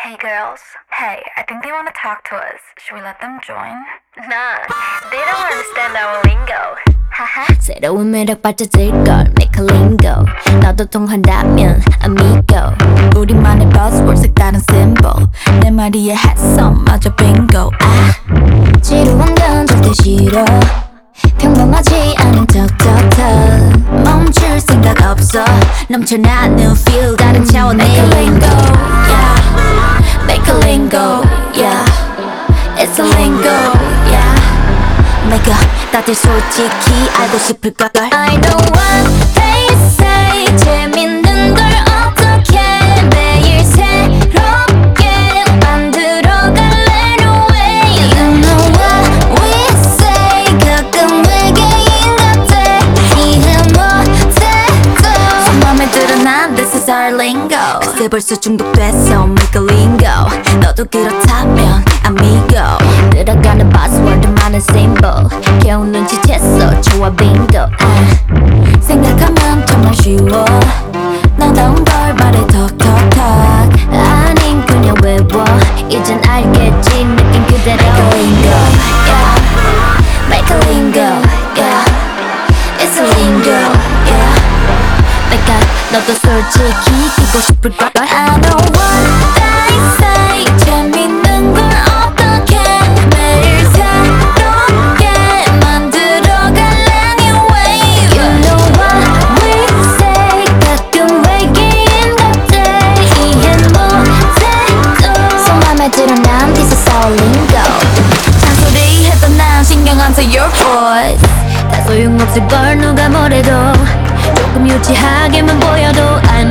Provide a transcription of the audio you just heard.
Hey girls. Hey, I think they want to talk to us. Should we let them join? Nah, they don't understand our lingo. 하하. 새로운 매력 빠져들걸 Make a lingo 너도 통한다면 amigo 우리만의 buzzword 색다른 symbol 내 말이에 해성마저 bingo 지루한 건 절대 싫어 평범하지 않은 톡톡톡 멈출 생각 없어 넘쳐나는 feel 다른 차원의 Make a lingo yeah. Make a lingo yeah. It's a lingo yeah. Make a 다들 솔직히 알고 싶을걸 I know what they say 재밌는 걸 어떻게 매일 새롭게 만들어갈래 no way You know what we say 가끔 외계인 같아 이해 못해도 맘에 들어 난 this is our lingo 그새 벌써 중독됐어 make a lingo 너도 그렇다면 amigo 들어가는 buzzword 많은 symbol 겨우 눈치챘어 좋아 bingo 생각하면 정말 쉬워 너다운 걸 말해 톡톡톡 아님 그냥 외워 이젠 알겠지 느낌 그대로 Make a lingo yeah. Make a lingo yeah. It's a lingo yeah. 내가 너도 솔직히 끼고 싶을걸 I know what they say 재밌는 걸 어떻게 매일 새롭게 만들어갈래 new way You know what we say 가끔 외계인 같아 이해 못해도 So 맘에 들어 난 this is our lingo 잔소리 해도 난 신경 안 써 your voice 다 소용없을 걸 누가 뭐래도 조금 유치하게만 보여도 I